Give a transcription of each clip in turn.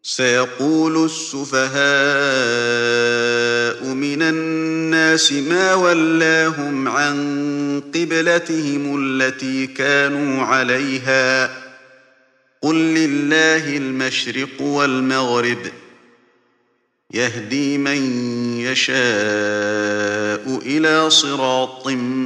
سيقول السفهاء من الناس ما ولاهم عن قبلتهم التي كانوا عليها قل لله المشرق والمغرب يهدي من يشاء إلى صراط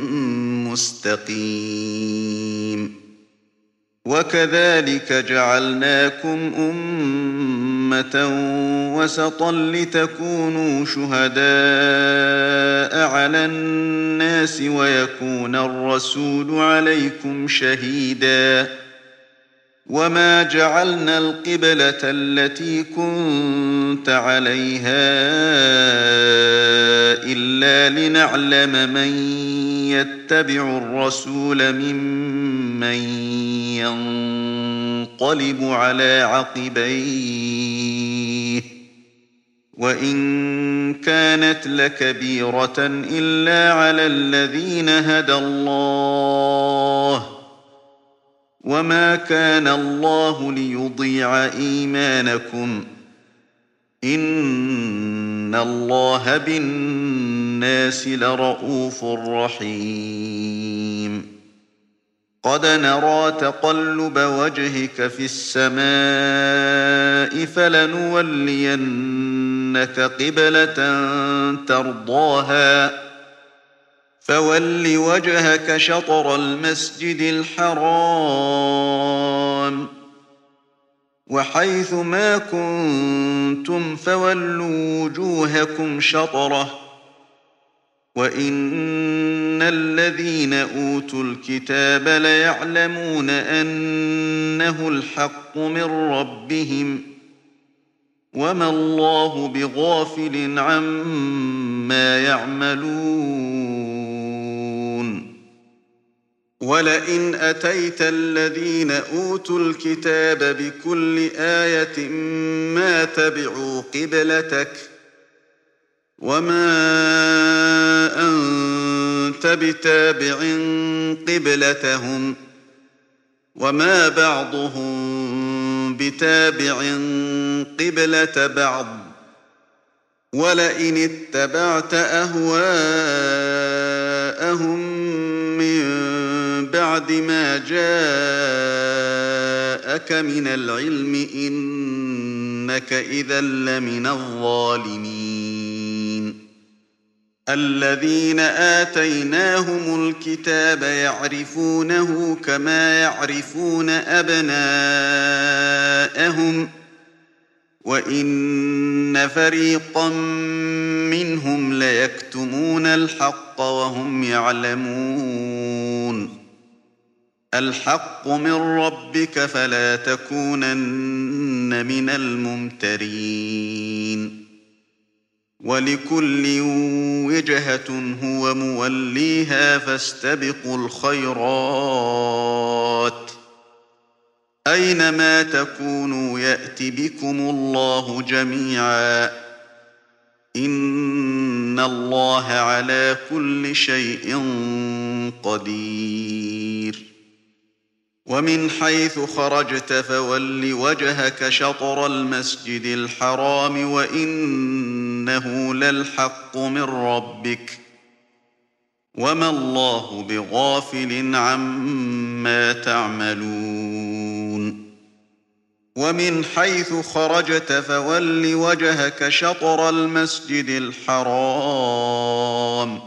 مستقيم وكذلك جعلناكم أمة وسطا لتكونوا شهداء على الناس ويكون الرسول عليكم شهيدا وما جعلنا القبلة التي كنت عليها إلا لنعلم من يتبع الرسول ممن ينقلب على عقبيه وإن كانت لكبيرة إلا على الذين هدى الله وما كان الله ليضيع إيمانكم إن الله بالناس لرءوف رحيم قد نرى تقلب وجهك في السماء فلنولينك قبلة ترضاها فول وجهك شطر المسجد الحرام وحيث ما كنتم فولوا وجوهكم شطره وإن الذين أوتوا الكتاب ليعلمون أنه الحق من ربهم وما الله بغافل عما يعملون ولئن أتيت الذين أوتوا الكتاب بكل آية ما تبعوا قبلتك وما أنت بتابع قبلتهم وما بعضهم بتابع قبلة بعض ولئن اتبعت أهواءهم من بعد ما جاءك من العلم إنك إذا لمن الظالمين الذين آتيناهم الكتاب يعرفونه كما يعرفون أبناءهم وإن فريقا منهم ليكتمون الحق وهم يعلمون الحق من ربك فلا تكونن من الممترين ولكل وجهة هو موليها فاستبقوا الخيرات أينما تكونوا يأت بكم الله جميعا إن الله على كل شيء قدير ومن حيث خرجت فول وجهك شطر المسجد الحرام وإنه للحق من ربك وما الله بغافل عما تعملون ومن حيث خرجت فول وجهك شطر المسجد الحرام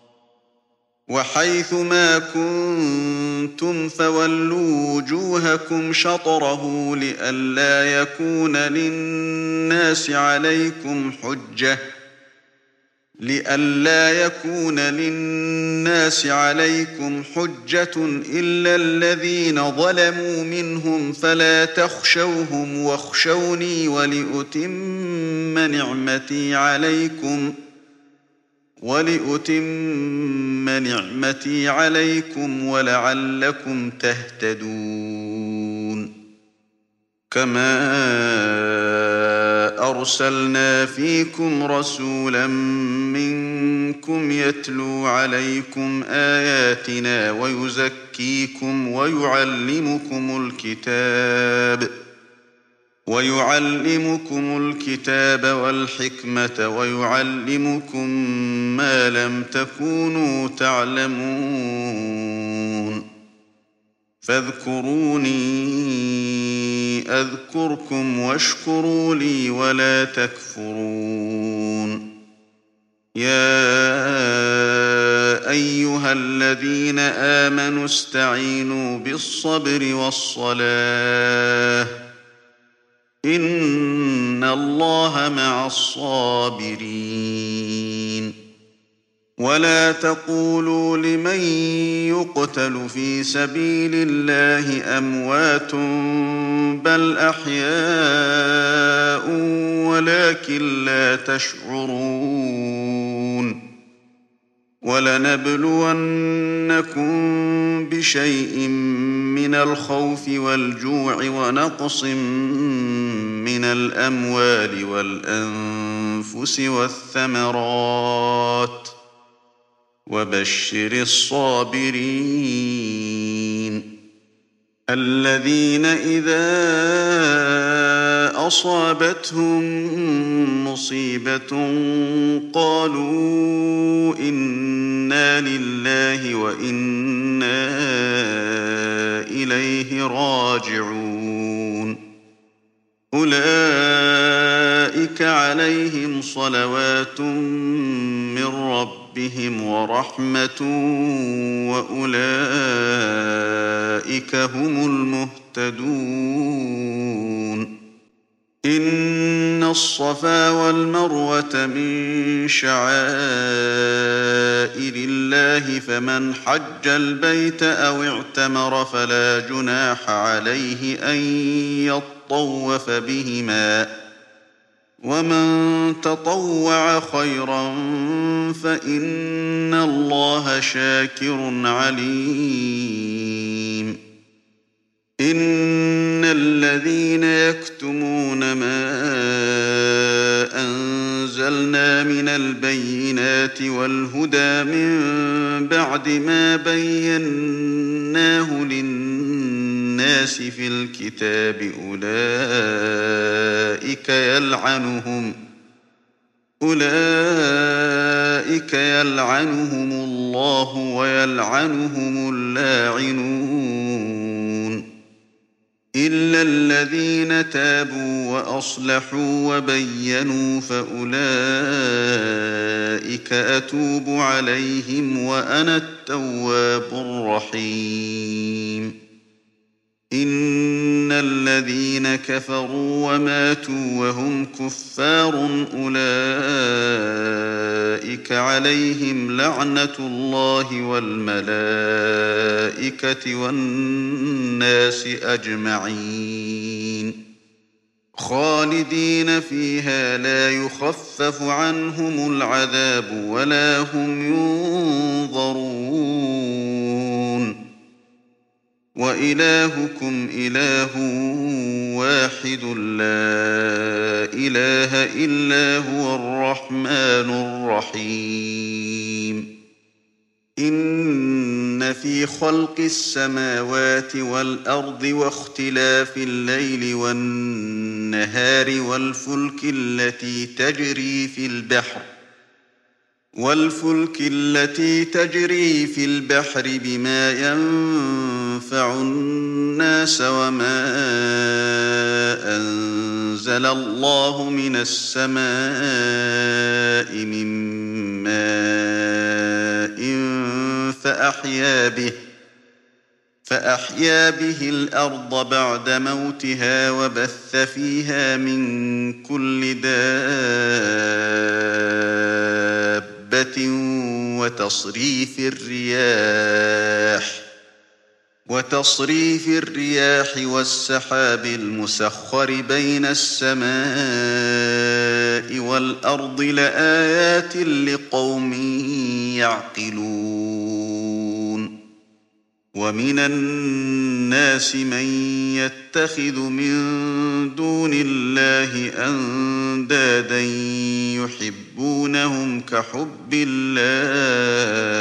وحيث ما كنتم فولوا وجوهكم شطره لئلا يكون للناس عليكم حجة إلا الذين ظلموا منهم فلا تخشوهم واخشوني ولأتم نعمتي عليكم ولعلكم تهتدون كما أرسلنا فيكم رسولا منكم يتلو عليكم آياتنا ويزكيكم ويعلمكم الكتاب ويعلمكم الكتاب والحكمة ويعلمكم ما لم تكونوا تعلمون فاذكروني أذكركم واشكروا لي ولا تكفرون يا أيها الذين آمنوا استعينوا بالصبر والصلاة إن الله مع الصابرين ولا تقولوا لمن يقتل في سبيل الله أموات بل أحياء ولكن لا تشعرون ولنبلونكم بشيء من الخوف والجوع ونقص من الأموال والأنفس والثمرات وبشر الصابرين الذين إذا أصابتهم مصيبة قالوا إنا لله وإنا إليه راجعون أولئك عليهم صلوات من ربهم ورحمة وأولئك هم المهتدون إن الصفا والمروة من شعائر الله فمن حج البيت أو اعتمر فلا جناح عليه أن يطوف بهما ومن تطوع خيرا فإن الله شاكر عليم إن الذين يكتمون ما أنزلنا من البينات والهدى من بعد ما بيناه للناس في الكتاب أولئك يلعنهم الله ويلعنهم اللاعنون إلا الذين تابوا وأصلحوا وبينوا فأولئك أتوب عليهم وأنا التواب الرحيم إن الذين كفروا وماتوا وهم كفار أولئك عليهم لعنة الله والملائكة والناس أجمعين خالدين فيها لا يخفف عنهم العذاب ولا هم ينظرون وإلهكم إله واحد لا إله إلا هو الرحمن الرحيم إن في خلق السماوات والأرض واختلاف الليل والنهار والفلك التي تجري في البحر بما ينفع الناس وما أنزل الله من السماء من ماء فأحيا به الأرض بعد موتها وبث فيها من كل دابة وتصريف الرياح والسحاب المسخر بين السماء والأرض لآيات لقوم يعقلون ومن الناس من يتخذ من دون الله أندادا يحبونهم كحب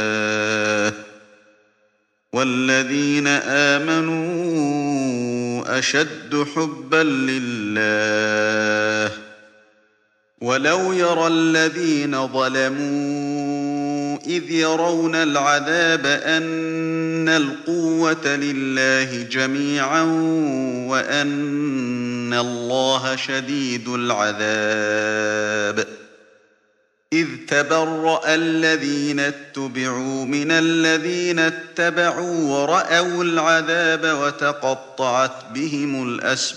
الله والذين آمنوا أشد حبا لله. ولو يرى الذين ظلموا إذ يرون العذاب أن القوة لله جميعا وأن الله شديد العذاب. إذ تبرأ الذين اتبعوا من الذين اتبعوا ورأوا العذاب وتقطعت بهم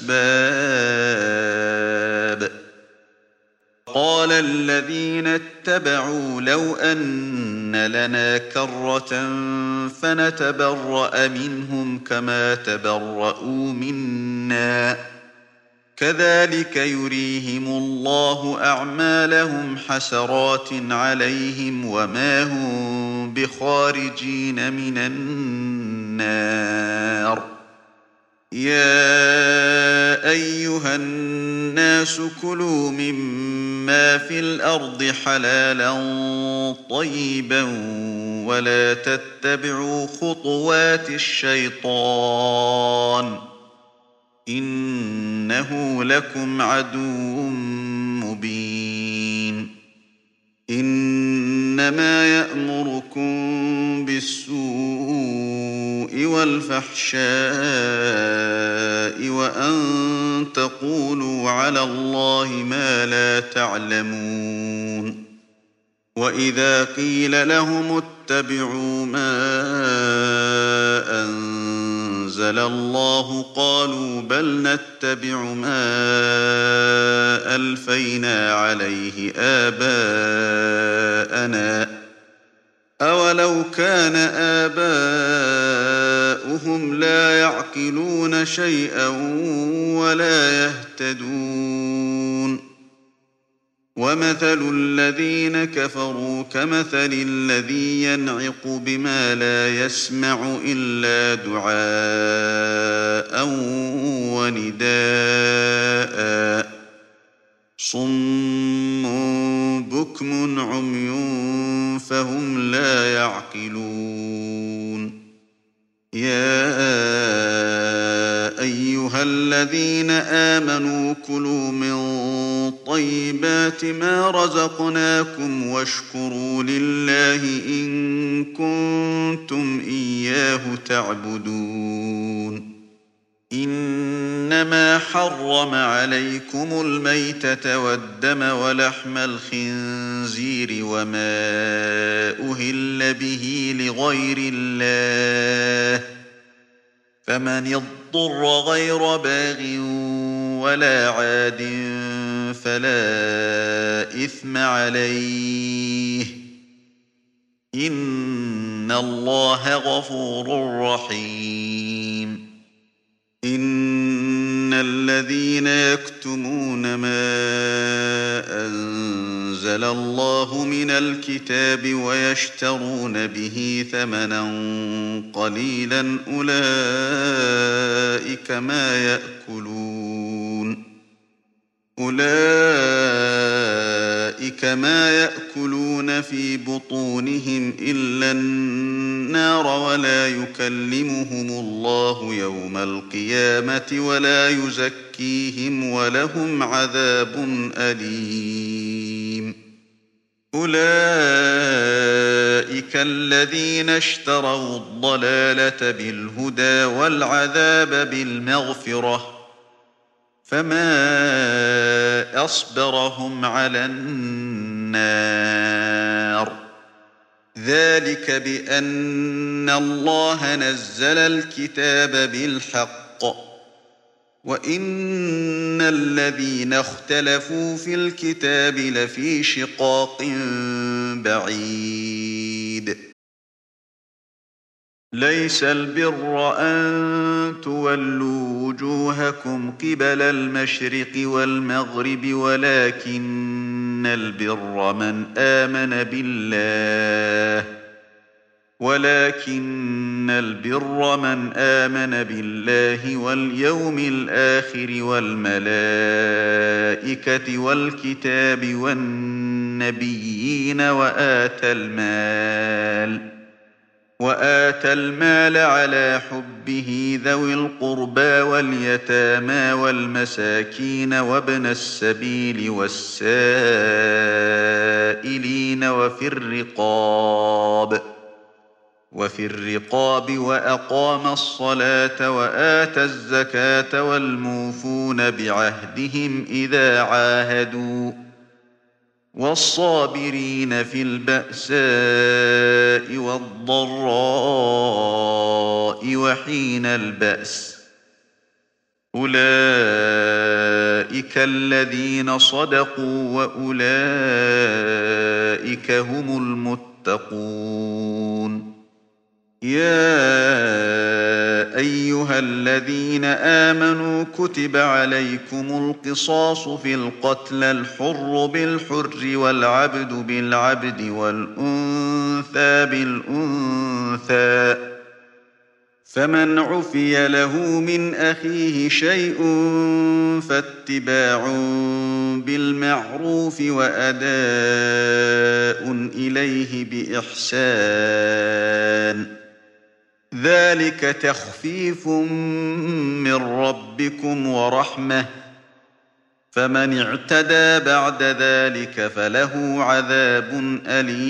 الأسباب. قال الذين اتبعوا لو أن لنا كرة فنتبرأ منهم كما تبرؤوا منا كذلك يريهم الله أعمالهم حسرات عليهم وما هم بخارجين من النار. يا أيها الناس كلوا مما في الأرض حلالا طيبا ولا تتبعوا خطوات الشيطان إنه لكم عدو مبين. إنما يأمركم بالسوء والفحشاء وأن تقولوا على الله ما لا تعلمون. وإذا قيل لهم اتبعوا ما أنزل الله قالوا بل نتبع ما ألفينا عليه آباءنا أولو كان آباؤهم لا يعقلون شيئا ولا يهتدون. ومثل الذين كفروا كمثل الذي ينعق بما لا يسمع إلا دعاء ونداء صم بكم عمي فهم لا يعقلون. يا أيها الذين آمنوا كلوا من طيبات ما رزقناكم واشكروا لله إن كنتم إياه تعبدون. إنما حرم عليكم الميتة والدم ولحم الخنزير وما أهل به لغير الله فمن اضطر غير باغ ولا عاد فلا إثم عليه إن الله غفور رحيم. إن الذين يكتمون ما أنزل الله من الكتاب ويشترون به ثمنا قليلا أولئك ما يأكلون في بطونهم إلا النار ولا يكلمهم الله يوم القيامة ولا يزكيهم ولهم عذاب أليم. أولئك الذين اشتروا الضلالة بالهدى والعذاب بالمغفرة فما أصبرهم على النار. ذلك بأن الله نزل الكتاب بالحق وإن الذين اختلفوا في الكتاب لفي شقاق بعيد. ليس البر أن تولوا وجوهكم قبل المشرق والمغرب ولكن البر من آمن بالله واليوم الآخر والملائكة والكتاب والنبيين وآتى المال على حبه ذوي القربى واليتامى والمساكين وابن السبيل والسائلين وفي الرقاب وأقام الصلاة وآتى الزكاة والموفون بعهدهم إذا عاهدوا والصابرين في البأساء والضراء وحين البأس أولئك الذين صدقوا وأولئك هم المتقون يا أيها الذين آمنوا كتب عليكم القصاص في القتلى الحر بالحر والعبد بالعبد والأنثى بالأنثى فمن عفي له من أخيه شيء فاتباع بالمعروف وأداء إليه بإحسان ذلك تخفيف من ربكم ورحمة فمن اعتدى بعد ذلك فله عذاب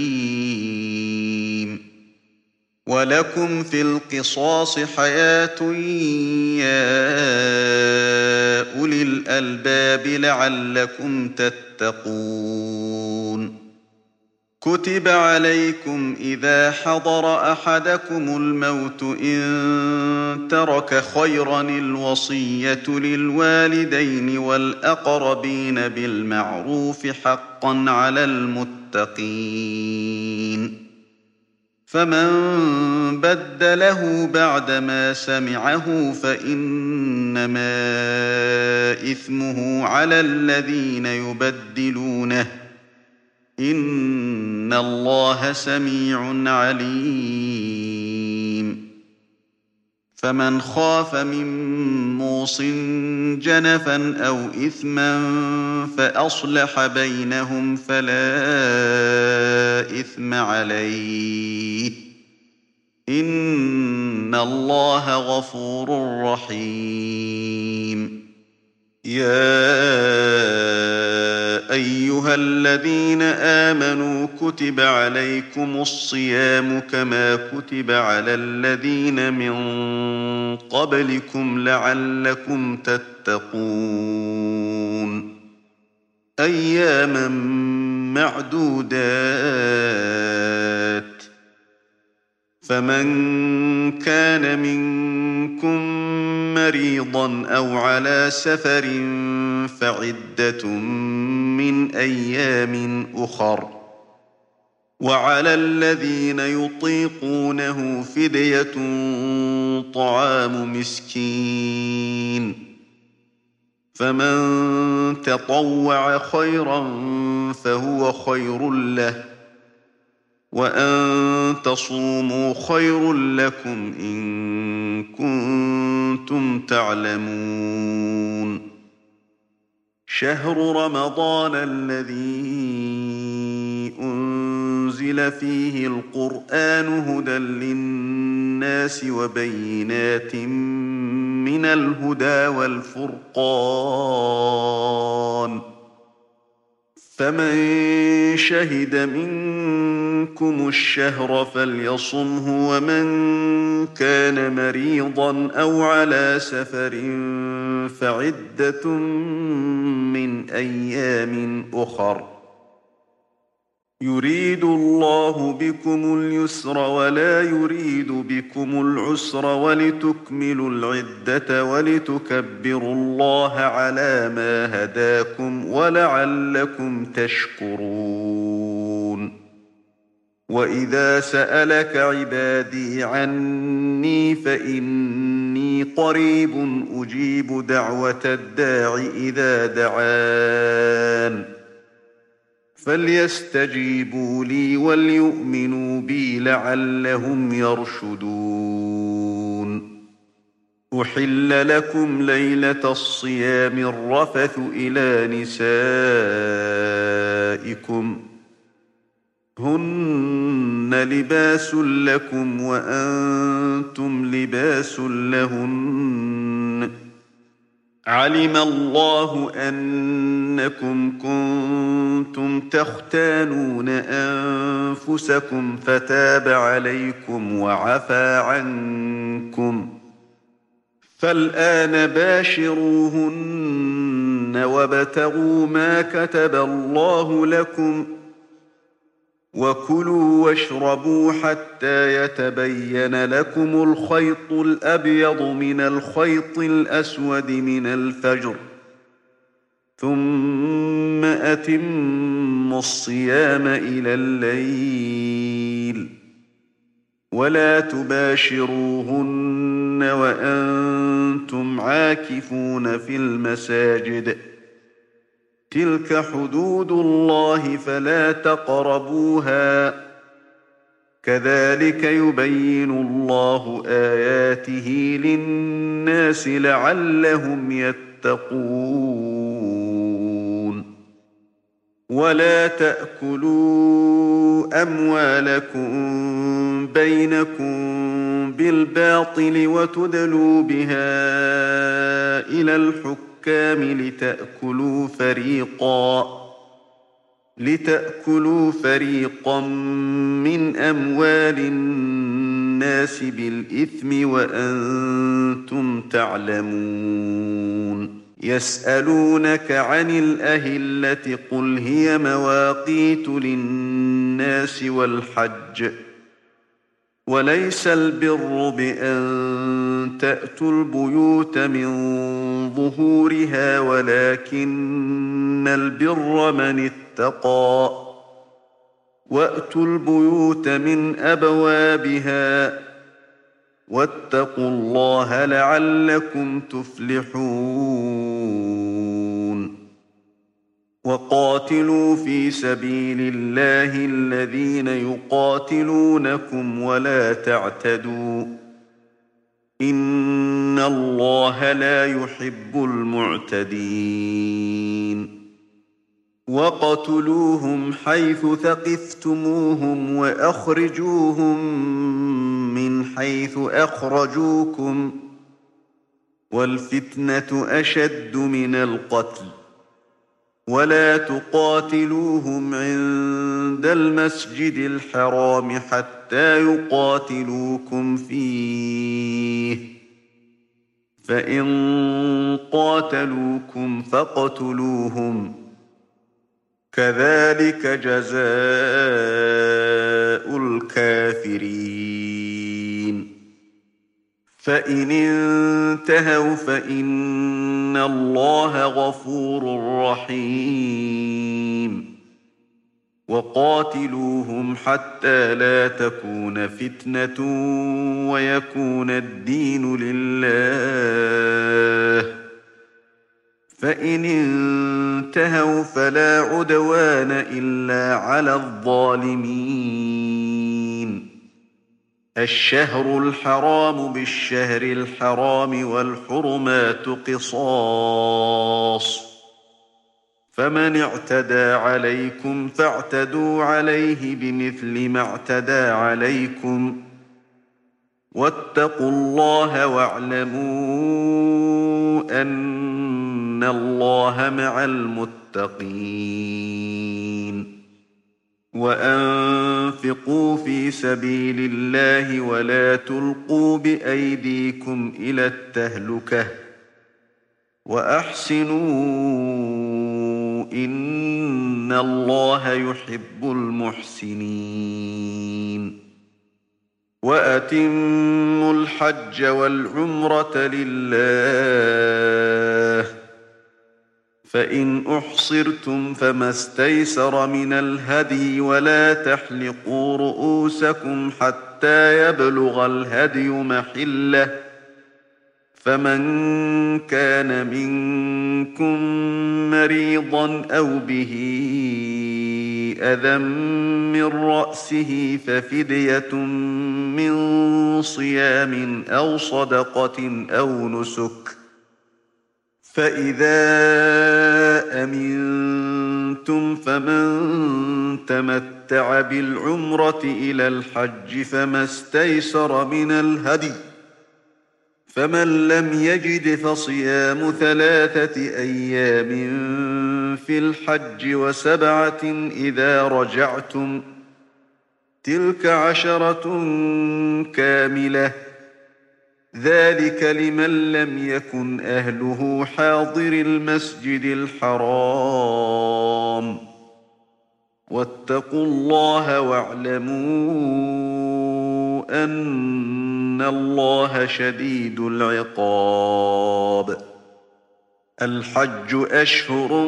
أليم ولكم في القصاص حياة يا أولي الألباب لعلكم تتقون كتب عليكم إذا حضر أحدكم الموت إن ترك خيرا الوصية للوالدين والأقربين بالمعروف حقا على المتقين فمن بدله بعدما سمعه فإنما إثمه على الذين يبدلونه إن الله سميع عليم فمن خاف من موص جنفا أو إثما فأصلح بينهم فلا إثم عليه إن الله غفور رحيم يا أيها الذين آمنوا كتب عليكم الصيام كما كتب على الذين من قبلكم لعلكم تتقون أياما معدودات فمن كان منكم مريضا أو على سفر فعدة من أيام أخر وعلى الذين يطيقونه فدية طعام مسكين فمن تطوع خيرا فهو خير له وأن تصوموا خير لكم إن كنتم تعلمون شهر رمضان الذي أنزل فيه القرآن هدى للناس وبينات من الهدى والفرقان فمن شهد منكم الشهر فليصمه ومن كان مريضا أو على سفر فعدة من أيام أخر يريد الله بكم اليسر ولا يريد بكم العسر ولتكملوا العدة ولتكبروا الله على ما هداكم ولعلكم تشكرون وإذا سألك عبادي عني فإني قريب أجيب دعوة الداع إذا دعان فليستجيبوا لي وليؤمنوا بي لعلهم يرشدون أحل لكم ليلة الصيام الرفث إلى نسائكم هن لباس لكم وأنتم لباس لهن علم الله أنكم كنتم تختانون أنفسكم فتاب عليكم وعفى عنكم فالآن باشروهن وابتغوا ما كتب الله لكم وكلوا واشربوا حتى يتبين لكم الخيط الأبيض من الخيط الأسود من الفجر ثم أتموا الصيام إلى الليل ولا تباشروهن وأنتم عاكفون في المساجد تلك حدود الله فلا تقربوها كذلك يبين الله آياته للناس لعلهم يتقون ولا تأكلوا أموالكم بينكم بالباطل وتدلوا بها إلى الحكام لتأكلوا فريقا من أموال الناس بالإثم وأنتم تعلمون يسألونك عن الأهلة قل هي مواقيت للناس والحج وليس البر بأن تأتوا البيوت من ظهورها ولكن البر من اتقى وأتوا البيوت من أبوابها واتقوا الله لعلكم تفلحون وقاتلوا في سبيل الله الذين يقاتلونكم ولا تعتدوا إن الله لا يحب المعتدين وقتلوهم حيث ثقفتموهم وأخرجوهم من حيث أخرجوكم والفتنة أشد من القتل ولا تقاتلوهم عند المسجد الحرام حتى يقاتلوكم فيه فإن قاتلوكم فاقتلوهم كذلك جزاء الكافرين فإن انتهوا فإن الله غفور رحيم وقاتلوهم حتى لا تكون فتنة ويكون الدين لله فإن انتهوا فلا عدوان إلا على الظالمين الشهر الحرام بالشهر الحرام والحرمات قصاص فمن اعتدى عليكم فاعتدوا عليه بمثل ما اعتدى عليكم واتقوا الله واعلموا أن الله مع المتقين وأنفقوا في سبيل الله ولا تلقوا بأيديكم إلى التهلكة وأحسنوا إن الله يحب المحسنين وأتموا الحج والعمرة لله فإن أحصرتم فما استيسر من الهدي ولا تحلقوا رؤوسكم حتى يبلغ الهدي محله فمن كان منكم مريضا أو به أذى من رأسه ففدية من صيام أو صدقة أو نسك فإذا أمنتم فمن تمتع بالعمرة إلى الحج فما استيسر من الهدي، فمن لم يجد فصيام 3 أيام في الحج و7 إذا رجعتم، تلك 10 كاملة، ذلك لمن لم يكن أهله حاضر المسجد الحرام. واتقوا الله واعلموا أن الله شديد العقاب. الحج أشهر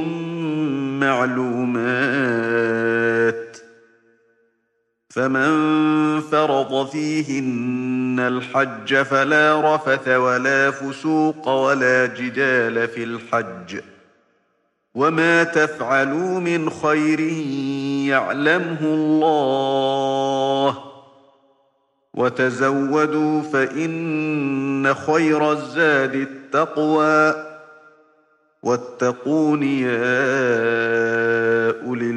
معلومات، فمن فرض فيهن الحج فلا رفث ولا فسوق ولا جدال في الحج، وما تفعلوا من خير يعلمه الله، وتزودوا فإن خير الزاد التقوى، واتقون يا أولي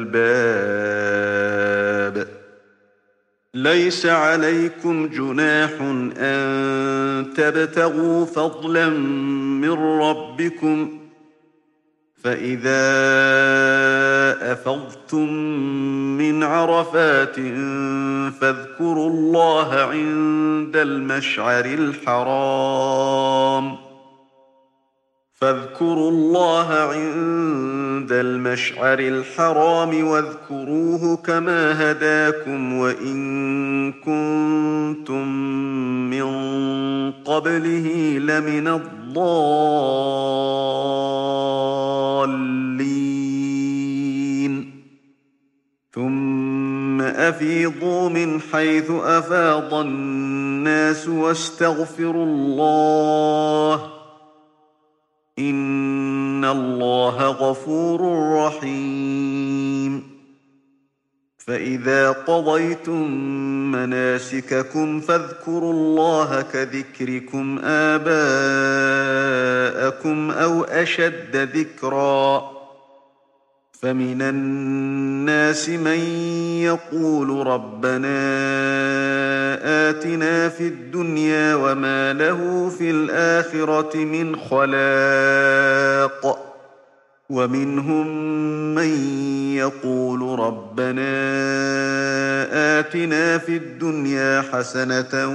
الألباب. ليس عليكم جناح أن تبتغوا فضلا من ربكم، فإذا أفضتم من عرفات فاذكروا الله عند المشعر الحرام واذكروه كما هداكم وإن كنتم من قبله لمن الضالين. ثم أفيضوا من حيث أفاض الناس واستغفروا الله، إن الله غفور رحيم. فإذا قضيتم مناسككم فاذكروا الله كذكركم آباءكم أو أشد ذكرا، فمن الناس من يقول ربنا آتنا في الدنيا وما له في الآخرة من خلاق، ومنهم من يقول ربنا آتنا في الدنيا حسنة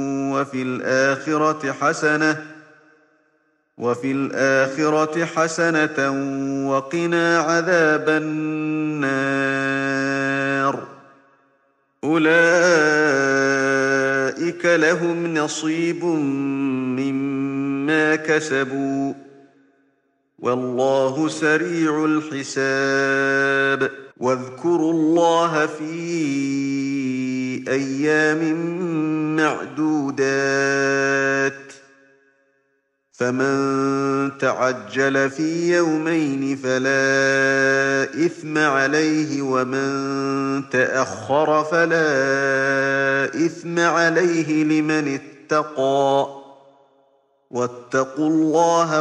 وفي الآخرة حسنة وقنا عذاب النار. أولئك لهم نصيب مما كسبوا، والله سريع الحساب. واذكروا الله في أيام معدودات، فمن تعجل في يومين فلا إثم عليه، ومن تأخر فلا إثم عليه لمن اتقى، واتقوا الله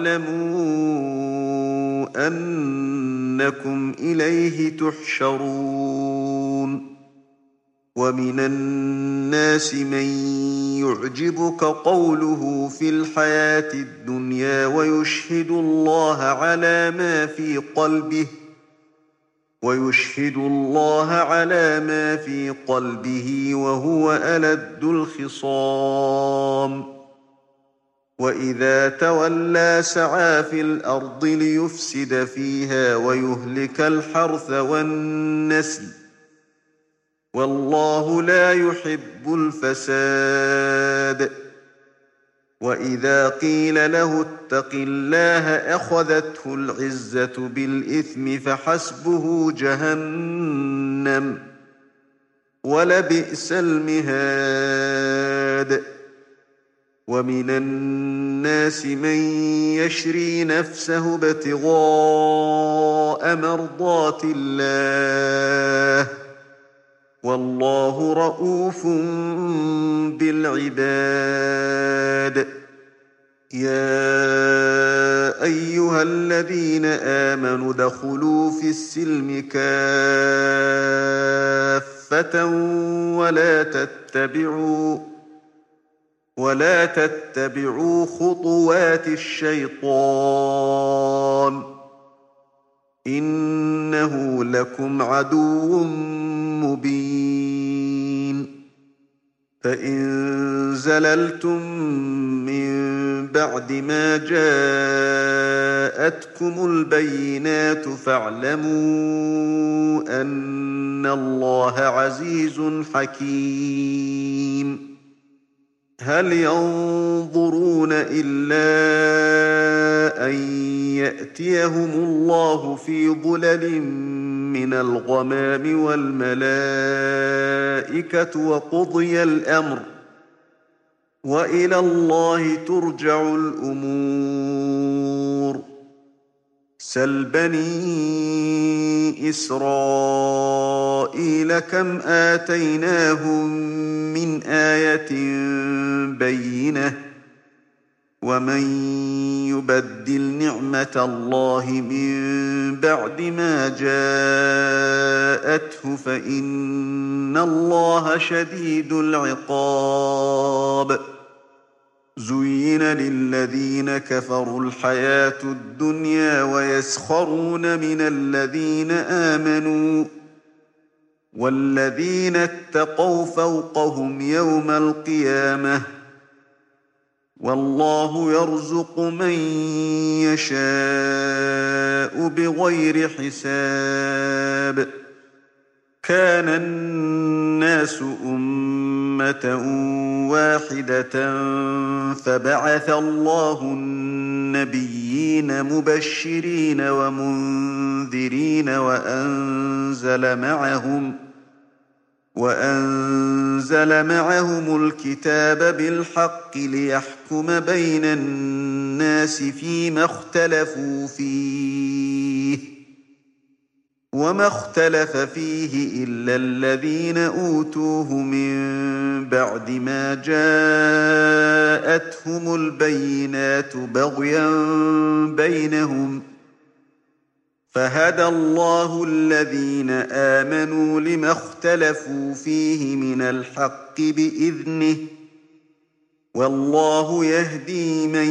واعلموا أنكم إليه تحشرون. ومن الناس من يعجبك قوله في الحياة الدنيا ويشهد الله على ما في قلبه وهو ألد الخصام. وإذا تولى سعى في الأرض ليفسد فيها ويهلك الحرث والنسل، والله لا يحب الفساد. وإذا قيل له اتق الله أخذته العزة بالإثم فحسبه جهنم، ولبئس المهاد. ومن الناس من يشري نفسه ابتغاء مرضات الله، والله رءوف بالعباد. يا أيها الذين آمنوا ادخلوا في السلم كافة ولا تتبعوا خطوات الشيطان إنه لكم عدو مبين فإن زللتم من بعد ما جاءتكم البينات فاعلموا أن الله عزيز حكيم هل ينظرون إلا أن يأتيهم الله في ظلل من الغمام والملائكة وقضي الأمر وإلى الله ترجع الأمور سل بني إسرائيل كم آتيناهم من آية بينة ومن يبدل نعمة الله من بعد ما جاءته فإن الله شديد العقاب زين للذين كفروا الحياة الدنيا ويسخرون من الذين آمنوا والذين اتقوا فوقهم يوم القيامة والله يرزق من يشاء بغير حساب كان الناس أمة واحدة فبعث الله النبيين مبشرين ومنذرين وأنزل معهم الكتاب بالحق ليحكم بين الناس فيما اختلفوا فيه وما اختلف فيه إلا الذين أوتوه من بعد ما جاءتهم البينات بغيا بينهم فهدى الله الذين آمنوا لما اختلفوا فيه من الحق بإذنه والله يهدي من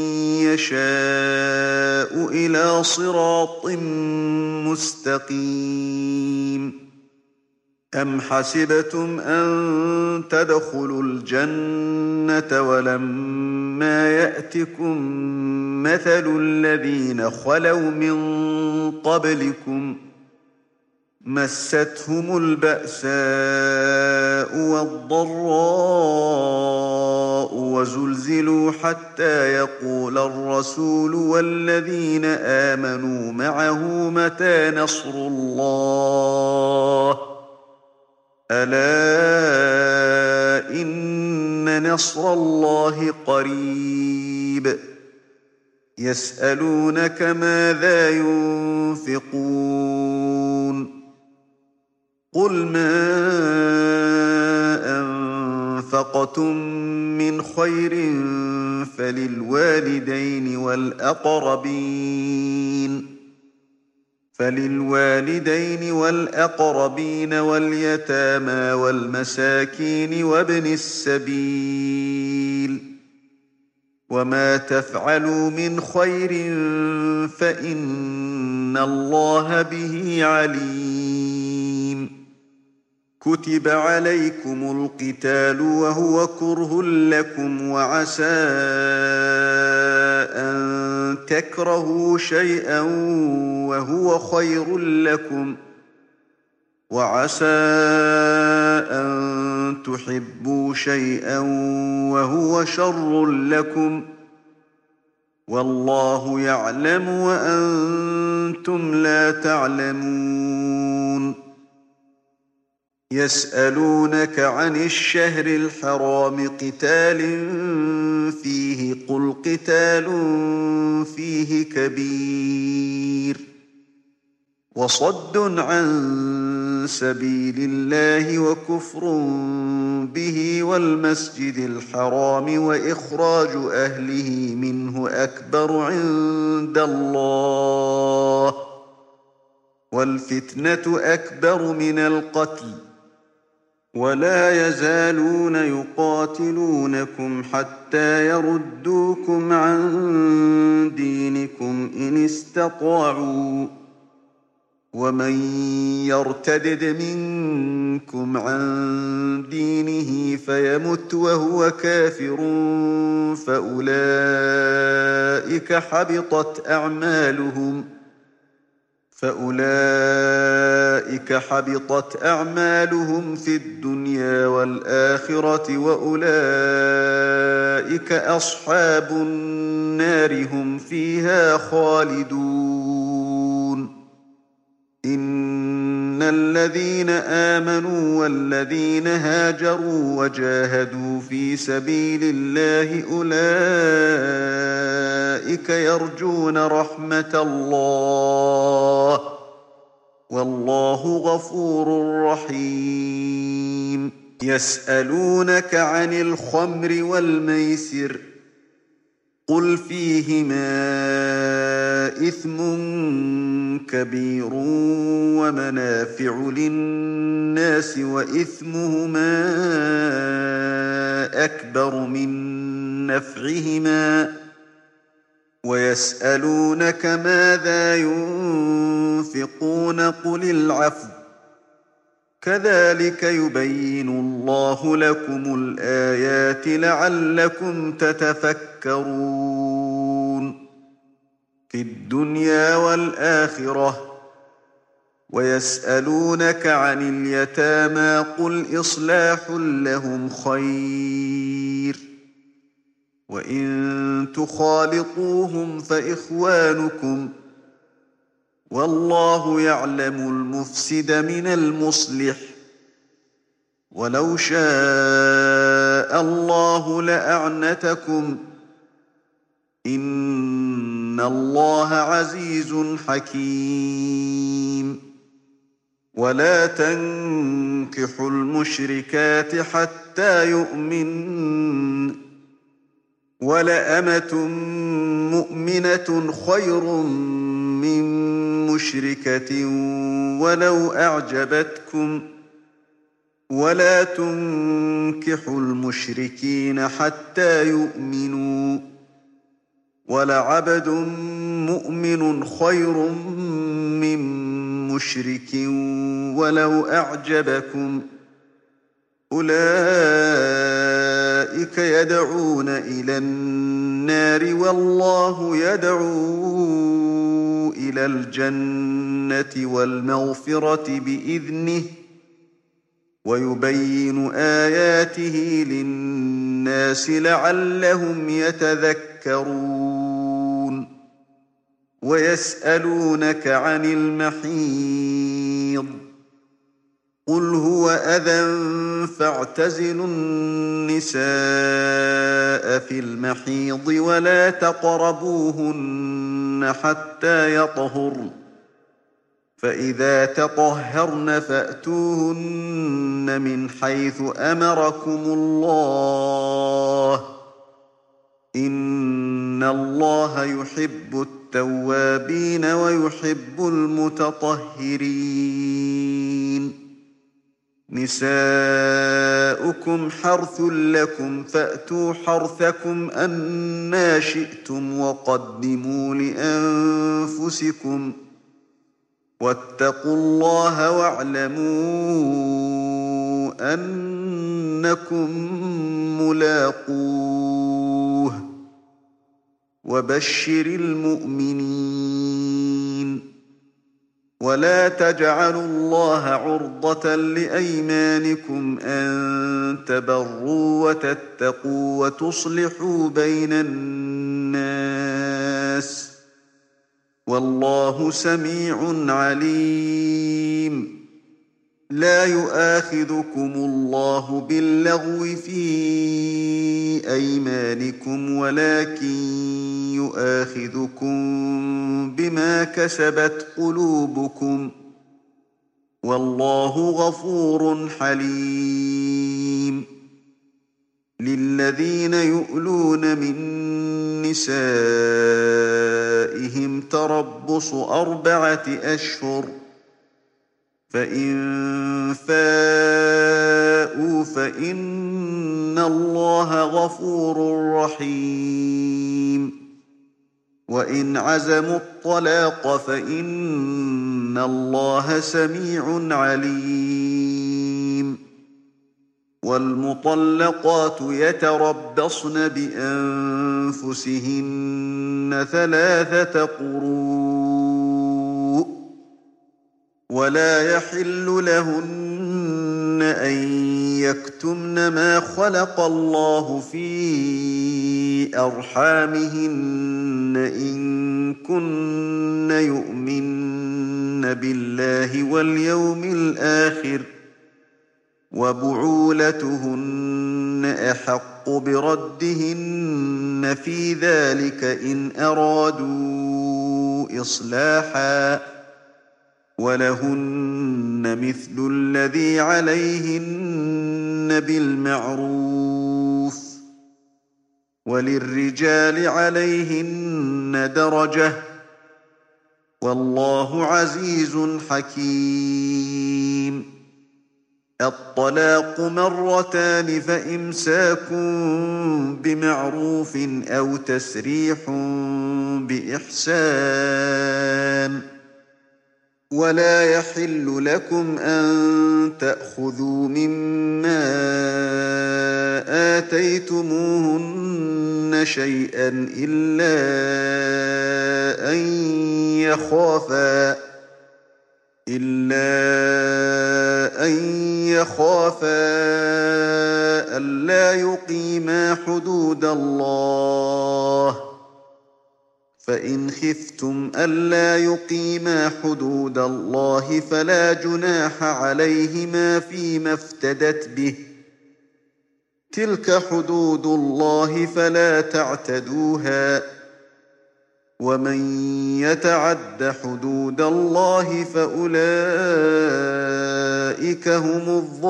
يشاء إلى صراط مستقيم أم حسبتم أن تدخلوا الجنة ولما يأتكم مثل الذين خلوا من قبلكم مستهم البأساء والضراء وزلزلوا حتى يقول الرسول والذين آمنوا معه متى نصر الله ألا إن نصر الله قريب يسألونك ماذا ينفقون قل ما أنفقتم من خير فللوالدين والأقربين واليتامى والمساكين وابن السبيل وما تفعلوا من خير فإن الله به عليم كتب عليكم القتال وهو كره لكم وعسى أن تكرهوا شيئا وهو خير لكم وعسى أن تحبوا شيئا وهو شر لكم والله يعلم وأنتم لا تعلمون يسألونك عن الشهر الحرام قتال فيه قل قتال فيه كبير وصد عن سبيل الله وكفر به والمسجد الحرام وإخراج أهله منه أكبر عند الله والفتنة أكبر من القتل ولا يزالون يقاتلونكم حتى يردوكم عن دينكم إن استطاعوا ومن يرتدد منكم عن دينه فيمت وهو كافر فأولئك حبطت أعمالهم في الدنيا والآخرة وأولئك أصحاب النار هم فيها خالدون إن الذين آمنوا والذين هاجروا وجاهدوا في سبيل الله أولئك يرجون رحمة الله والله غفور رحيم يسألونك عن الخمر والميسر قل فيهما إثم كبير ومنافع للناس وإثمهما أكبر من نفعهما ويسألونك ماذا ينفقون قل العفو كذلك يبين الله لكم الآيات لعلكم تتفكرون في الدنيا والآخرة ويسألونك عن اليتامى قل إصلاح لهم خير وإن تخالطوهم فإخوانكم والله يعلم المفسد من المصلح ولو شاء الله لأعنتكم إن الله عزيز حكيم ولا تنكحوا المشركات حتى يؤمن ولأمة مؤمنة خير من مشركة ولو أعجبتكم ولا تنكحوا المشركين حتى يؤمنوا ولعبد مؤمن خير من مشرك ولو أعجبكم أولئك يدعون إلى النار والله يدعو إلى الجنة والمغفرة بإذنه ويبين آياته للناس لعلهم يتذكرون ويسألونك عن المحيض قل هو أذى فاعتزلوا النساء في المحيض ولا تقربوهن حتى يطهرن فإذا تطهرن فأتوهن من حيث أمركم الله إن الله يحب التوابين ويحب المتطهرين نساؤكم حرث لكم فأتوا حرثكم أنى شئتم وقدموا لأنفسكم واتقوا الله واعلموا أنكم ملاقوه وبشر المؤمنين ولا تجعلوا الله عرضة لأيمانكم أن تبروا وتتقوا وتصلحوا بين الناس والله سميع عليم لا يؤاخذكم الله باللغو في أيمانكم ولكن يؤاخذكم بما كسبت قلوبكم والله غفور حليم للذين يؤلون من نسائهم تربص 4 أشهر فإن فاءوا فإن الله غفور رحيم وإن عزموا الطلاق فإن الله سميع عليم والمطلقات يتربصن بأنفسهن 3 قروء ولا يحل لهن أن يكتمن ما خلق الله في أرحامهن إن كن يؤمن بالله واليوم الآخر وبعولتهن أحق بردهن في ذلك إن أرادوا إصلاحا ولهن مثل الذي عليهن بالمعروف وللرجال عليهن درجة والله عزيز حكيم الطلاق 2 فإمساك بمعروف أو تسريح بإحسان ولا يحل لكم أن تأخذوا مما آتيتموهن شيئا إلا أن يخافا ألا يقيما حدود الله فإن خفتم ألا يقيما حدود الله فلا جناح عليهما فيما افتدت به تلك حدود الله فلا تعتدوها ومن يتعد حدود الله فأولئك هم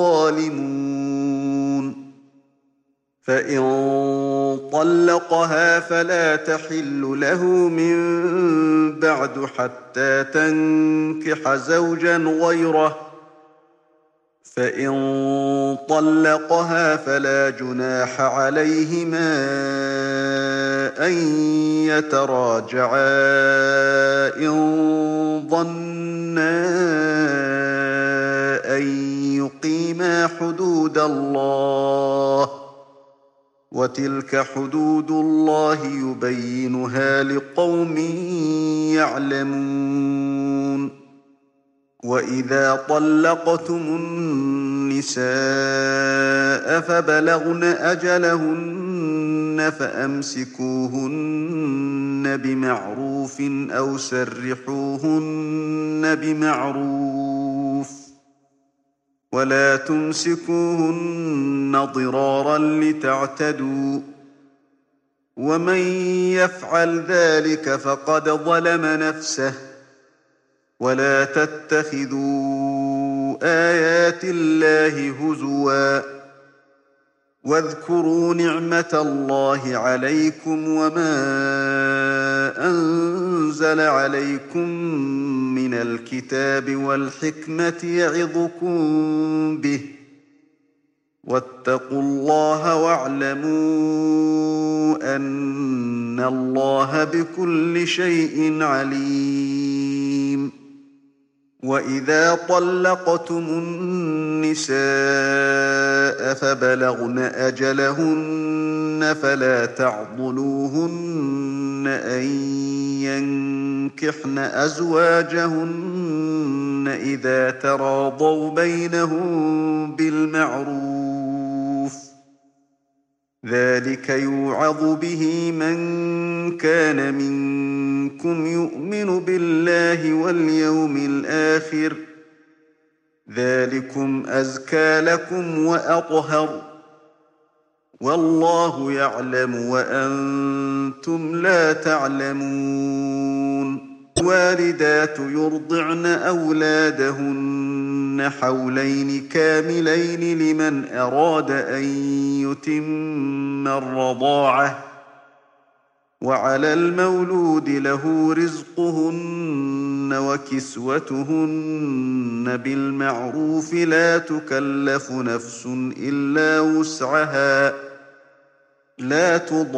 الظالمون فإن طلقها فلا تحل له من بعد حتى تنكح زوجا غيره فإن طلقها فلا جناح عليهما أن يتراجعا إن ظنا أن يقيما حدود الله وتلك حدود الله يبينها لقوم يعلمون وإذا طلقتم النساء فبلغن أجلهن فأمسكوهن بمعروف أو سرحوهن بمعروف ولا تمسكوهن ضرارا لتعتدوا ومن يفعل ذلك فقد ظلم نفسه ولا تتخذوا آيات الله هزوا واذكروا نعمة الله عليكم وما أنزل عليكم من الكتاب والحكمة يعظكم به واتقوا الله واعلموا أن الله بكل شيء عليم وإذا طلقتم النساء فبلغن أجلهن فلا تعضلوهن أن ينكحن أزواجهن إذا تراضوا بينهم بالمعروف ذلك يوعظ به من كان منكم يؤمن بالله واليوم الآخر ذلكم أزكى لكم وأطهر والله يعلم وأنتم لا تعلمون الوالدات يرضعن أولادهن حولين كاملين لمن أراد أن يتم الرضاعة وعلى المولود له رزقهن وكسوتهن بالمعروف لا تكلف نفس إلا وسعها لا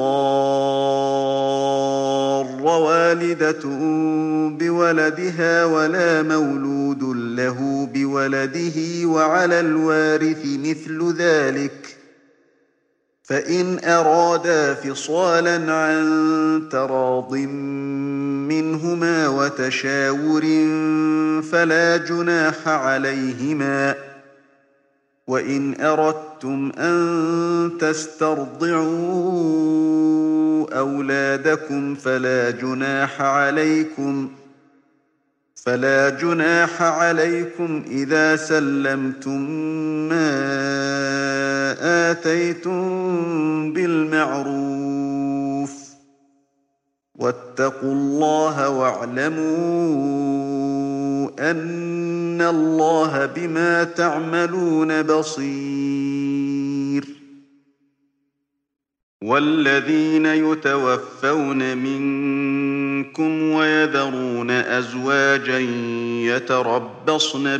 تضار والدة بولدها ولا مولود له بولده وعلى الوارث مثل ذلك فإن أرادا فصالا عن تراض منهما وتشاور فلا جناح عليهما وإن أردتم أن تسترضعوا أولادكم فلا جناح عليكم إذا سلمتم ما آتيتم بالمعروف واتقوا الله واعلموا أن الله بما تعملون بصير والذين يتوفون منكم ويذرون أزواجا يتربصن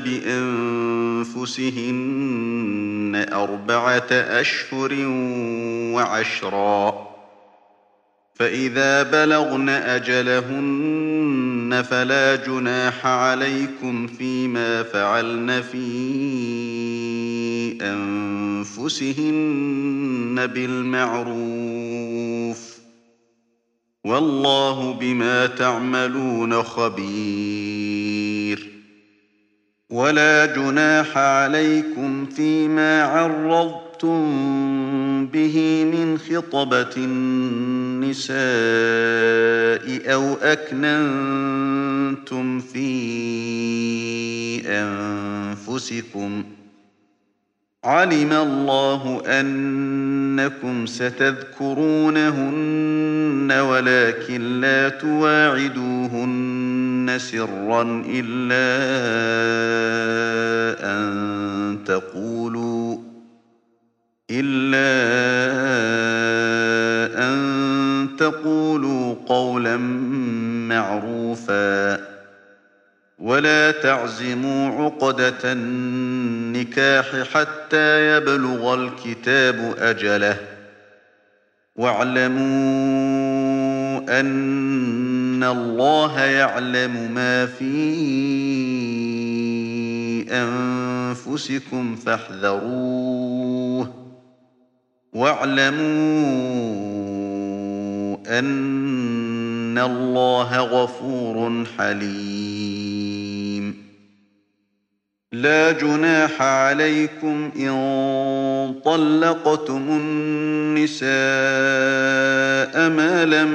بأنفسهن 4 أشهر وعشرا فإذا بلغن أجلهن فلا جناح عليكم فيما فعلن في أنفسهن بالمعروف والله بما تعملون خبير ولا جناح عليكم فيما عرضتم به من خطبة النساء أو أكننتم في أنفسكم علم الله أنكم ستذكرونهن ولكن لا تواعدوهن سرا إلا أن تقولوا قولا معروفا ولا تعزموا عقدة النكاح حتى يبلغ الكتاب أجله واعلموا أن الله يعلم ما في أنفسكم فاحذروه واعلموا أن الله غفور حليم لا جناح عليكم إن طلقتم النساء ما لم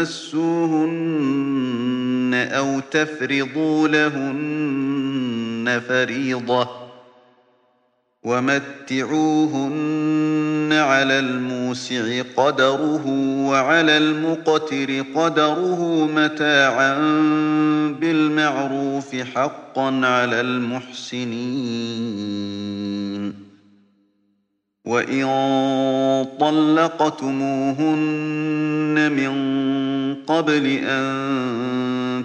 تمسوهن أو تفرضوا لهن فريضة ومتعوهن على الموسع قدره وعلى المقتر قدره متاعا بالمعروف حقا على المحسنين وإن طلقتموهن من قبل أن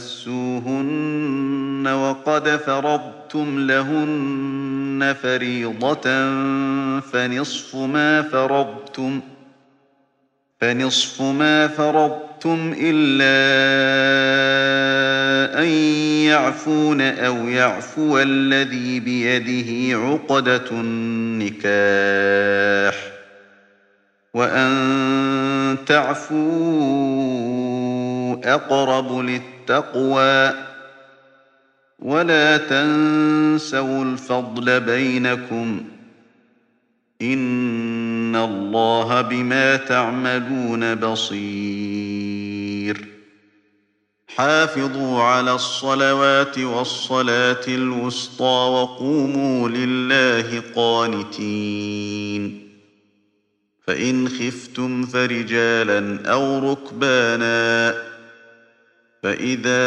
تمسوهن وقد فرضتم لهن فريضة فنصف ما فرضتم إلا أن يعفون أو يعفو الذي بيده عقدة النكاح وأن تعفوا أقرب للتقوى ولا تنسوا الفضل بينكم إن الله بما تعملون بصير حافظوا على الصلوات والصلاة الوسطى وقوموا لله قانتين فإن خفتم فرجالا أو ركبانا فإذا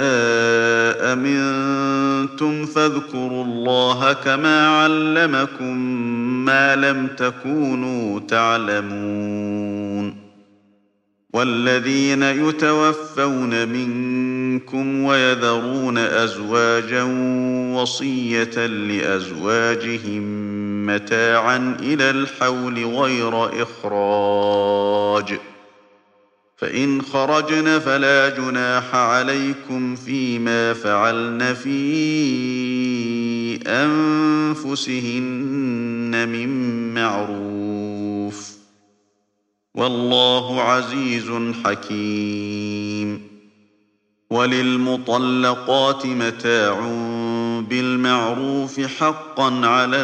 أمنتم فاذكروا الله كما علمكم ما لم تكونوا تعلمون والذين يتوفون منكم ويذرون أزواجا وصية لأزواجهم متاعا إلى الحول غير إخراج فإن خرجن فلا جناح عليكم فيما فعلن في أنفسهن من معروف والله عزيز حكيم وللمطلقات متاع بالمعروف حقا على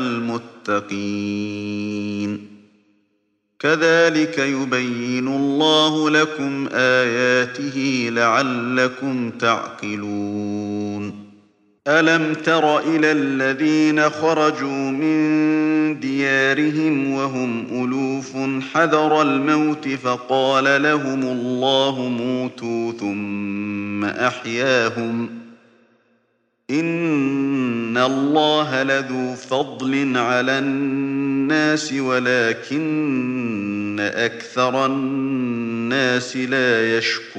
المتقين كذلك يبين الله لكم آياته لعلكم تعقلون ألم تر إلى الذين خرجوا من ديارهم وهم ألوف حذر الموت فقال لهم الله موتوا ثم أحياهم إن الله لذو فضل على الناس ولكن أكثر الناس لا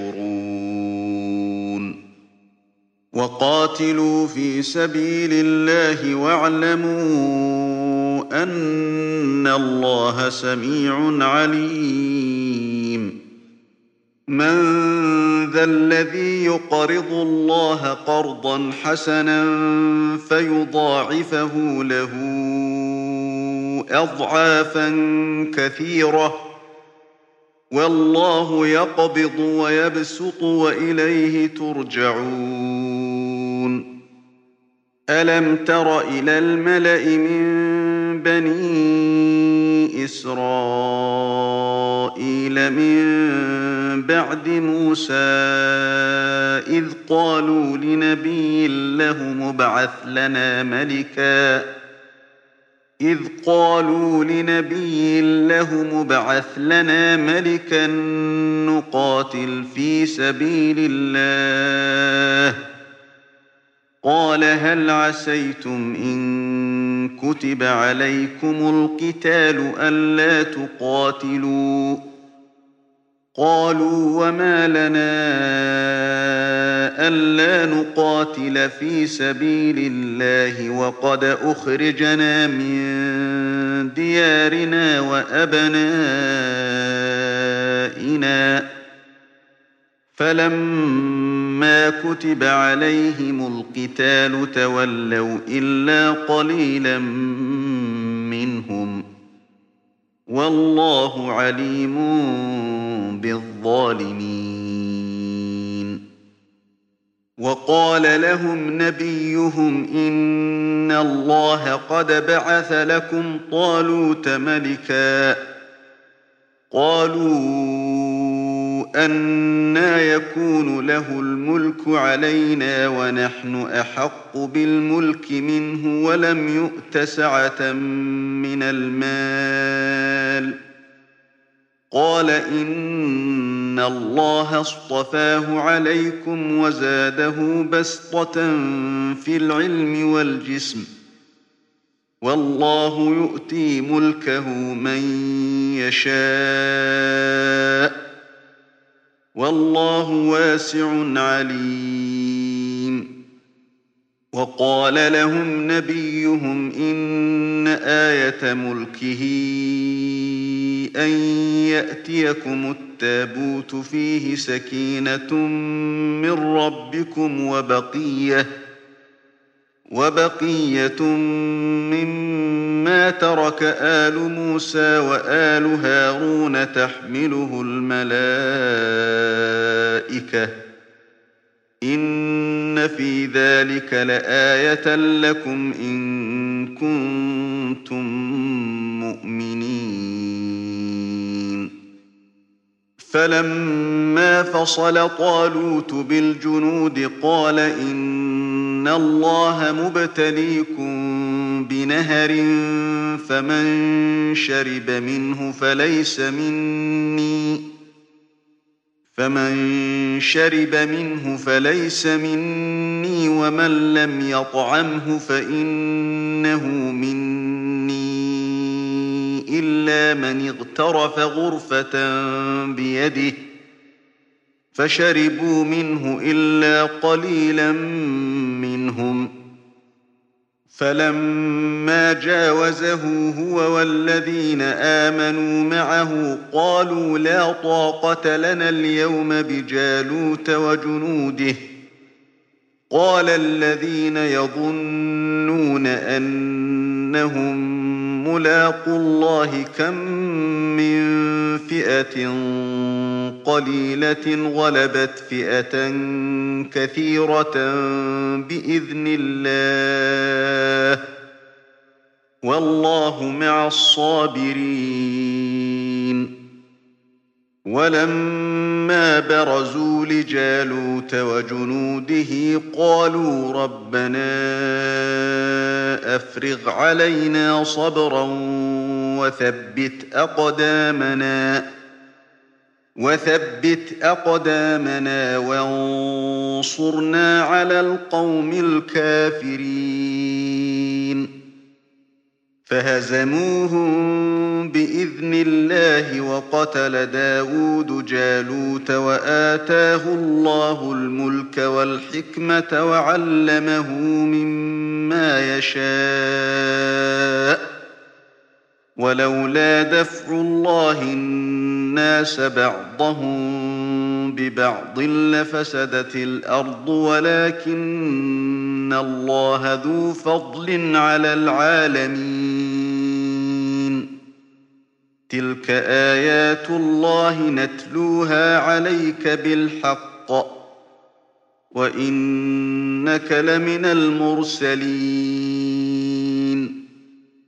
يشكرون وقاتلوا في سبيل الله واعلموا أن الله سميع عليم من ذا الذي يقرض الله قرضا حسنا فيضاعفه له أضعافا كثيرة والله يقبض ويبسط وإليه ترجعون ألم تر إلى الملأ من بني إسرائيل من بعد موسى إذ قالوا لنبي له مبعث لنا ملكا نقاتل في سبيل الله قال هل عسيتم إن كتب عليكم القتال ألا تقاتلوا قالوا وما لنا ألا نقاتل في سبيل الله وقد أخرجنا من ديارنا وأبنائنا فلما كتب عليهم القتال تولوا إلا قليلا منهم والله عليم بالظالمين وقال لهم نبيهم إن الله قد بعث لكم طالوت ملكا قالوا أنى يكون له الملك علينا ونحن أحق بالملك منه ولم يؤت سعة من المال قال إن الله اصطفاه عليكم وزاده بسطة في العلم والجسم والله يؤتي ملكه من يشاء والله واسع عليم وقال لهم نبيهم إن آية ملكه أن يأتيكم التابوت فيه سكينة من ربكم وبقية مما ترك آل موسى وآل هارون تحمله الملائكة إن في ذلك لآية لكم إن كنتم مؤمنين فلما فصل طالوت بالجنود قال إن الله مبتليكم بنهر فمن شرب منه فمن شرب منه فليس مني ومن لم يطعمه فإنه مني إلا من اغترف غرفة بيده فشربوا منه إلا قليلا منهم فلما جاوزه هو والذين آمنوا معه قالوا لا طاقة لنا اليوم بجالوت وجنوده قال الذين يظنون أنهم ملاقو الله كم من فئة قليلة غلبت فئة كثيرة بإذن الله والله مع الصابرين ولما برزوا لجالوت وجنوده قالوا ربنا أفرغ علينا صبرا وثبت أقدامنا وانصرنا على القوم الكافرين فهزموهم بإذن الله وقتل داود جالوت وآتاه الله الملك والحكمة وعلمه مما يشاء ولولا دفع الله الناس بعضهم ببعض لفسدت الأرض ولكن الله ذو فضل على العالمين تلك آيات الله نتلوها عليك بالحق وإنك لمن المرسلين